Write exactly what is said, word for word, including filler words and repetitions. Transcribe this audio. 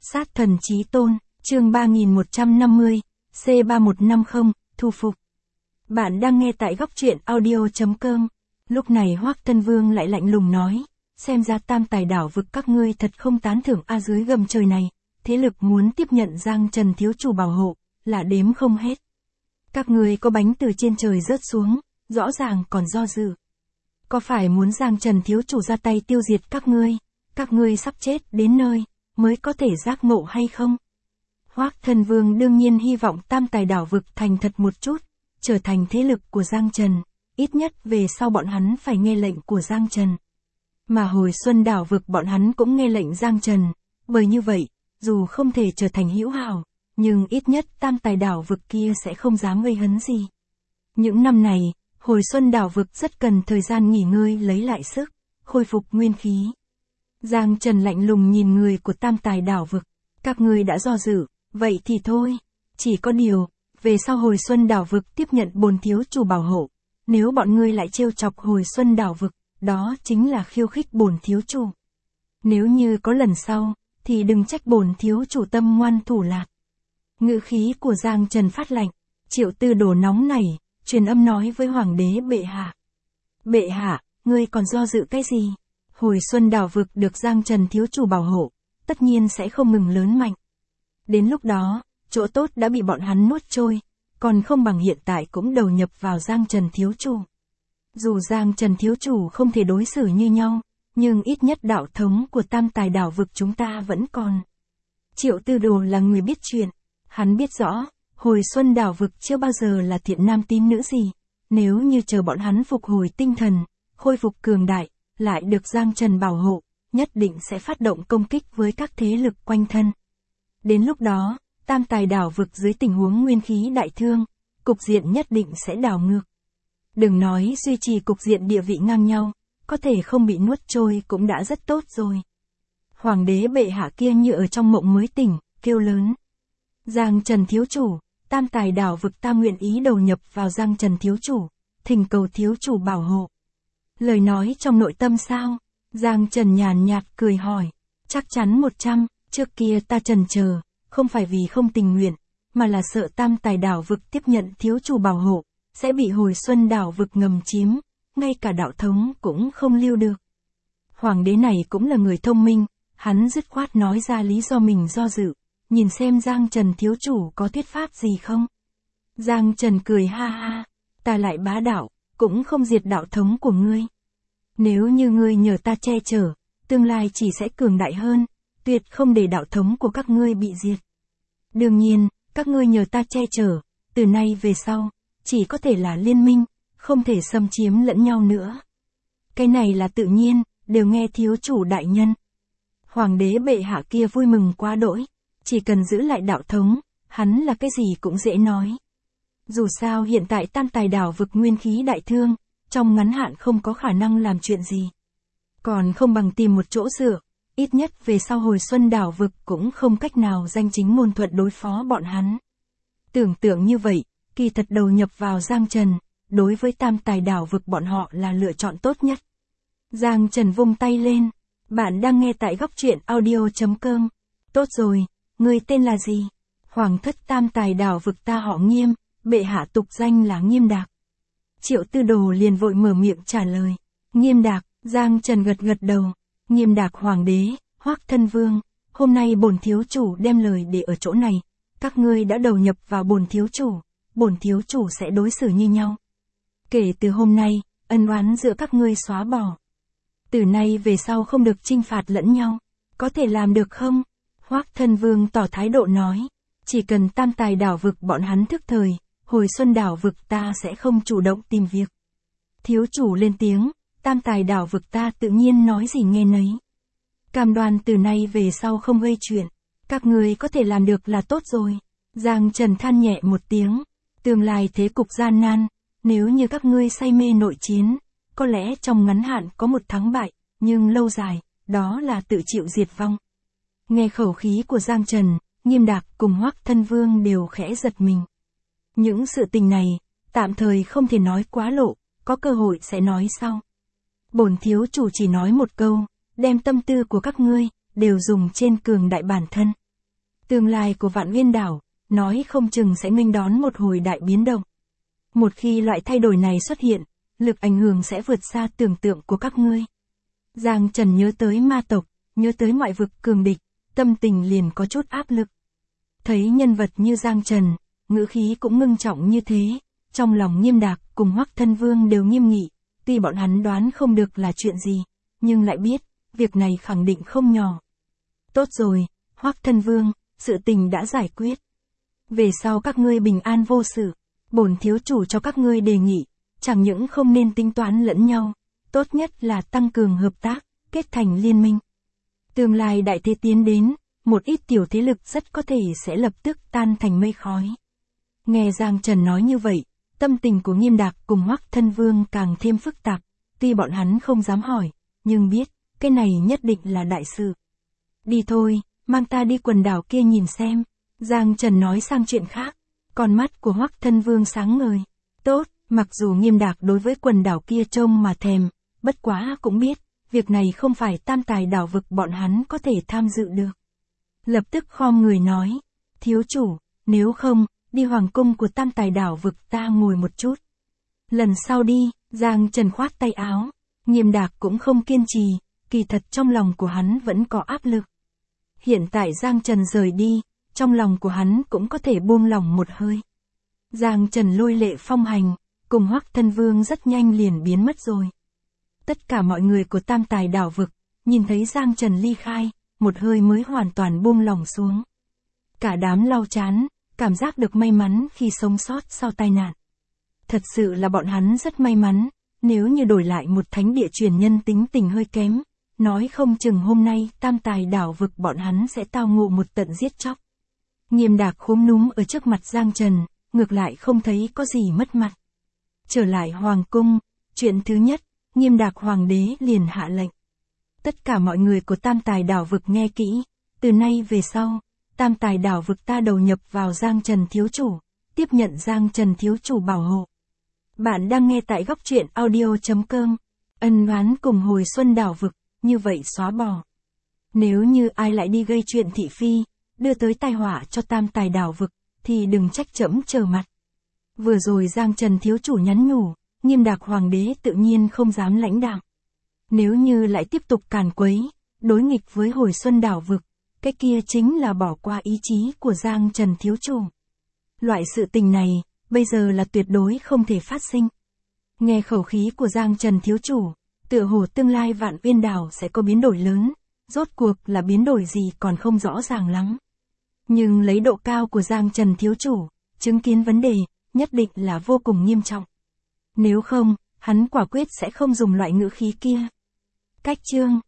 Sát thần chí tôn, chương ba nghìn một trăm năm mươi, C ba một năm không, thu phục. Bạn đang nghe tại góc truyện audio chấm com. Lúc này Hoắc Thân Vương lại lạnh lùng nói, xem ra tam tài đảo vực các ngươi thật không tán thưởng a dưới gầm trời này, thế lực muốn tiếp nhận Giang Trần thiếu chủ bảo hộ, là đếm không hết. Các ngươi có bánh từ trên trời rớt xuống, rõ ràng còn do dự. Có phải muốn Giang Trần thiếu chủ ra tay tiêu diệt các ngươi, các ngươi sắp chết đến nơi, mới có thể giác ngộ hay không? Hoắc Thân Vương đương nhiên hy vọng tam tài đảo vực thành thật một chút, trở thành thế lực của Giang Trần, ít nhất về sau bọn hắn phải nghe lệnh của Giang Trần. Mà hồi xuân đảo vực bọn hắn cũng nghe lệnh Giang Trần, bởi như vậy, dù không thể trở thành hữu hảo, nhưng ít nhất tam tài đảo vực kia sẽ không dám gây hấn gì. Những năm này, hồi xuân đảo vực rất cần thời gian nghỉ ngơi lấy lại sức, khôi phục nguyên khí. Giang Trần lạnh lùng nhìn người của tam tài đảo vực, các ngươi đã do dự, vậy thì thôi, chỉ có điều, về sau hồi xuân đảo vực tiếp nhận bổn thiếu chủ bảo hộ, nếu bọn ngươi lại trêu chọc hồi xuân đảo vực, đó chính là khiêu khích bổn thiếu chủ. Nếu như có lần sau, thì đừng trách bổn thiếu chủ tâm ngoan thủ lạt. Ngữ khí của Giang Trần phát lạnh, Triệu Tư Đồ nóng nảy, truyền âm nói với hoàng đế bệ hạ. Bệ hạ, ngươi còn do dự cái gì? Hồi xuân đảo vực được Giang Trần thiếu chủ bảo hộ, tất nhiên sẽ không ngừng lớn mạnh. Đến lúc đó, chỗ tốt đã bị bọn hắn nuốt trôi, còn không bằng hiện tại cũng đầu nhập vào Giang Trần thiếu chủ. Dù Giang Trần thiếu chủ không thể đối xử như nhau, nhưng ít nhất đạo thống của tam tài đảo vực chúng ta vẫn còn. Triệu Tư Đồ là người biết chuyện, hắn biết rõ, hồi xuân đảo vực chưa bao giờ là thiện nam tín nữ gì, nếu như chờ bọn hắn phục hồi tinh thần, khôi phục cường đại, lại được Giang Trần bảo hộ, nhất định sẽ phát động công kích với các thế lực quanh thân. Đến lúc đó, tam tài đảo vực dưới tình huống nguyên khí đại thương, cục diện nhất định sẽ đảo ngược. Đừng nói duy trì cục diện địa vị ngang nhau, có thể không bị nuốt trôi cũng đã rất tốt rồi. Hoàng đế bệ hạ kia như ở trong mộng mới tỉnh, kêu lớn. Giang Trần thiếu chủ, tam tài đảo vực ta nguyện ý đầu nhập vào Giang Trần thiếu chủ, thỉnh cầu thiếu chủ bảo hộ. Lời nói trong nội tâm sao? Giang Trần nhàn nhạt cười hỏi. Chắc chắn một trăm, trước kia ta trần chờ, không phải vì không tình nguyện, mà là sợ tam tài đảo vực tiếp nhận thiếu chủ bảo hộ, sẽ bị hồi xuân đảo vực ngầm chiếm, ngay cả đạo thống cũng không lưu được. Hoàng đế này cũng là người thông minh, hắn dứt khoát nói ra lý do mình do dự, nhìn xem Giang Trần thiếu chủ có thuyết pháp gì không. Giang Trần cười ha ha, ta lại bá đạo, cũng không diệt đạo thống của ngươi. Nếu như ngươi nhờ ta che chở, tương lai chỉ sẽ cường đại hơn, tuyệt không để đạo thống của các ngươi bị diệt. Đương nhiên, các ngươi nhờ ta che chở, từ nay về sau, chỉ có thể là liên minh, không thể xâm chiếm lẫn nhau nữa. Cái này là tự nhiên, đều nghe thiếu chủ đại nhân. Hoàng đế bệ hạ kia vui mừng quá đỗi, chỉ cần giữ lại đạo thống, hắn là cái gì cũng dễ nói. Dù sao hiện tại tam tài đảo vực nguyên khí đại thương, trong ngắn hạn không có khả năng làm chuyện gì. Còn không bằng tìm một chỗ dựa, ít nhất về sau hồi xuân đảo vực cũng không cách nào danh chính ngôn thuận đối phó bọn hắn. Tưởng tượng như vậy, kỳ thật đầu nhập vào Giang Trần, đối với tam tài đảo vực bọn họ là lựa chọn tốt nhất. Giang Trần vung tay lên, bạn đang nghe tại góc truyện audio chấm com. Tốt rồi, người tên là gì? Hoàng thất tam tài đảo vực ta họ Nghiêm, bệ hạ tục danh là Nghiêm Đạc. Triệu Tư Đồ liền vội mở miệng trả lời. Nghiêm Đạc, Giang Trần gật gật đầu. Nghiêm Đạc hoàng đế, Hoắc Thân Vương, hôm nay bổn thiếu chủ đem lời để ở chỗ này, các ngươi đã đầu nhập vào bổn thiếu chủ, bổn thiếu chủ sẽ đối xử như nhau. Kể từ hôm nay, ân oán giữa các ngươi xóa bỏ. Từ nay về sau không được trinh phạt lẫn nhau, có thể làm được không? Hoắc Thân Vương tỏ thái độ nói, chỉ cần tam tài đảo vực bọn hắn thức thời, hồi xuân đảo vực ta sẽ không chủ động tìm việc. Thiếu chủ lên tiếng, tam tài đảo vực ta tự nhiên nói gì nghe nấy. Cam đoan từ nay về sau không gây chuyện, các người có thể làm được là tốt rồi. Giang Trần than nhẹ một tiếng, tương lai thế cục gian nan, nếu như các ngươi say mê nội chiến, có lẽ trong ngắn hạn có một thắng bại, nhưng lâu dài, đó là tự chịu diệt vong. Nghe khẩu khí của Giang Trần, Nghiêm Đạc cùng Hoắc Thân Vương đều khẽ giật mình. Những sự tình này, tạm thời không thể nói quá lộ, có cơ hội sẽ nói sau. Bổn thiếu chủ chỉ nói một câu, đem tâm tư của các ngươi, đều dùng trên cường đại bản thân. Tương lai của Vạn Uyên đảo, nói không chừng sẽ nghênh đón một hồi đại biến động. Một khi loại thay đổi này xuất hiện, lực ảnh hưởng sẽ vượt xa tưởng tượng của các ngươi. Giang Trần nhớ tới ma tộc, nhớ tới ngoại vực cường địch, tâm tình liền có chút áp lực. Thấy nhân vật như Giang Trần, ngữ khí cũng ngưng trọng như thế, trong lòng Nghiêm Đạc cùng Hoắc Thân Vương đều nghiêm nghị, tuy bọn hắn đoán không được là chuyện gì, nhưng lại biết, việc này khẳng định không nhỏ. Tốt rồi, Hoắc Thân Vương, sự tình đã giải quyết. Về sau các ngươi bình an vô sự, bổn thiếu chủ cho các ngươi đề nghị, chẳng những không nên tính toán lẫn nhau, tốt nhất là tăng cường hợp tác, kết thành liên minh. Tương lai đại thế tiến đến, một ít tiểu thế lực rất có thể sẽ lập tức tan thành mây khói. Nghe Giang Trần nói như vậy, tâm tình của Nghiêm Đạc cùng Hoắc Thân Vương càng thêm phức tạp, tuy bọn hắn không dám hỏi, nhưng biết, cái này nhất định là đại sự. Đi thôi, mang ta đi quần đảo kia nhìn xem. Giang Trần nói sang chuyện khác, con mắt của Hoắc Thân Vương sáng ngời. Tốt, mặc dù Nghiêm Đạc đối với quần đảo kia trông mà thèm, bất quá cũng biết, việc này không phải tam tài đảo vực bọn hắn có thể tham dự được. Lập tức khom người nói, thiếu chủ, nếu không, đi hoàng cung của tam tài đảo vực ta ngồi một chút. Lần sau đi, Giang Trần khoát tay áo, Nghiêm Đạc cũng không kiên trì, kỳ thật trong lòng của hắn vẫn có áp lực. Hiện tại Giang Trần rời đi, trong lòng của hắn cũng có thể buông lỏng một hơi. Giang Trần lôi lệ phong hành, cùng Hoắc Thân Vương rất nhanh liền biến mất rồi. Tất cả mọi người của tam tài đảo vực, nhìn thấy Giang Trần ly khai, một hơi mới hoàn toàn buông lỏng xuống. Cả đám lau chán, cảm giác được may mắn khi sống sót sau tai nạn. Thật sự là bọn hắn rất may mắn, nếu như đổi lại một thánh địa truyền nhân tính tình hơi kém, nói không chừng hôm nay tam tài đảo vực bọn hắn sẽ tao ngộ một tận giết chóc. Nghiêm Đạc khúm núm ở trước mặt Giang Trần, ngược lại không thấy có gì mất mặt. Trở lại hoàng cung, chuyện thứ nhất, Nghiêm Đạc hoàng đế liền hạ lệnh. Tất cả mọi người của tam tài đảo vực nghe kỹ, từ nay về sau, tam tài đảo vực ta đầu nhập vào Giang Trần thiếu chủ, tiếp nhận Giang Trần thiếu chủ bảo hộ. Bạn đang nghe tại góc truyện audio chấm com, ân oán cùng hồi xuân đảo vực, như vậy xóa bỏ. Nếu như ai lại đi gây chuyện thị phi, đưa tới tai họa cho tam tài đảo vực, thì đừng trách trẫm trở mặt. Vừa rồi Giang Trần thiếu chủ nhắn nhủ, Nghiêm Đạc hoàng đế tự nhiên không dám lãnh đạo. Nếu như lại tiếp tục càn quấy, đối nghịch với hồi xuân đảo vực, cái kia chính là bỏ qua ý chí của Giang Trần thiếu chủ. Loại sự tình này, bây giờ là tuyệt đối không thể phát sinh. Nghe khẩu khí của Giang Trần thiếu chủ, tựa hồ tương lai Vạn Uyên đảo sẽ có biến đổi lớn, rốt cuộc là biến đổi gì còn không rõ ràng lắm. Nhưng lấy độ cao của Giang Trần thiếu chủ, chứng kiến vấn đề, nhất định là vô cùng nghiêm trọng. Nếu không, hắn quả quyết sẽ không dùng loại ngữ khí kia. Cách chương